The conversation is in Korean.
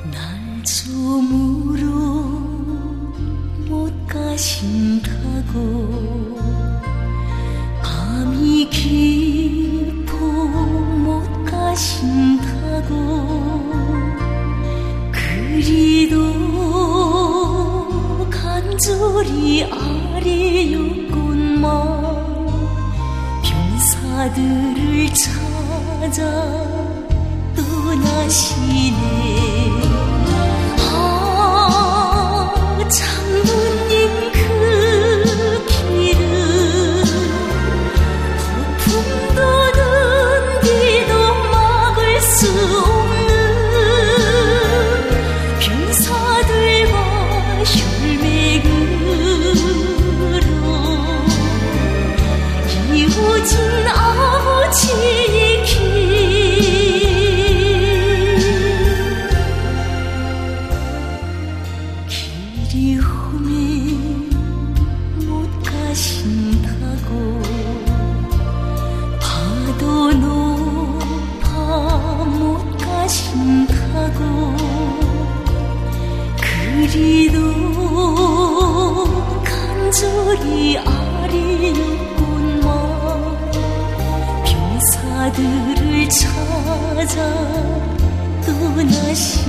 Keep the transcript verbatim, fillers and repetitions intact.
날 저물어 못 가신다고 밤이 깊어 못 가신다고 그리도 간절히 아뢰었건만 병사들을 찾아 떠나시네. 아 장군님 그 길은 폭풍 도는 비도 막을 수 없는 병사들과 혈맥으로 이어진 아버지의 길 길이 험해 못 가신다고 파도 높아 못 가신다고 그리도 간절히 아뢰었건만 병사들을 찾아 떠나시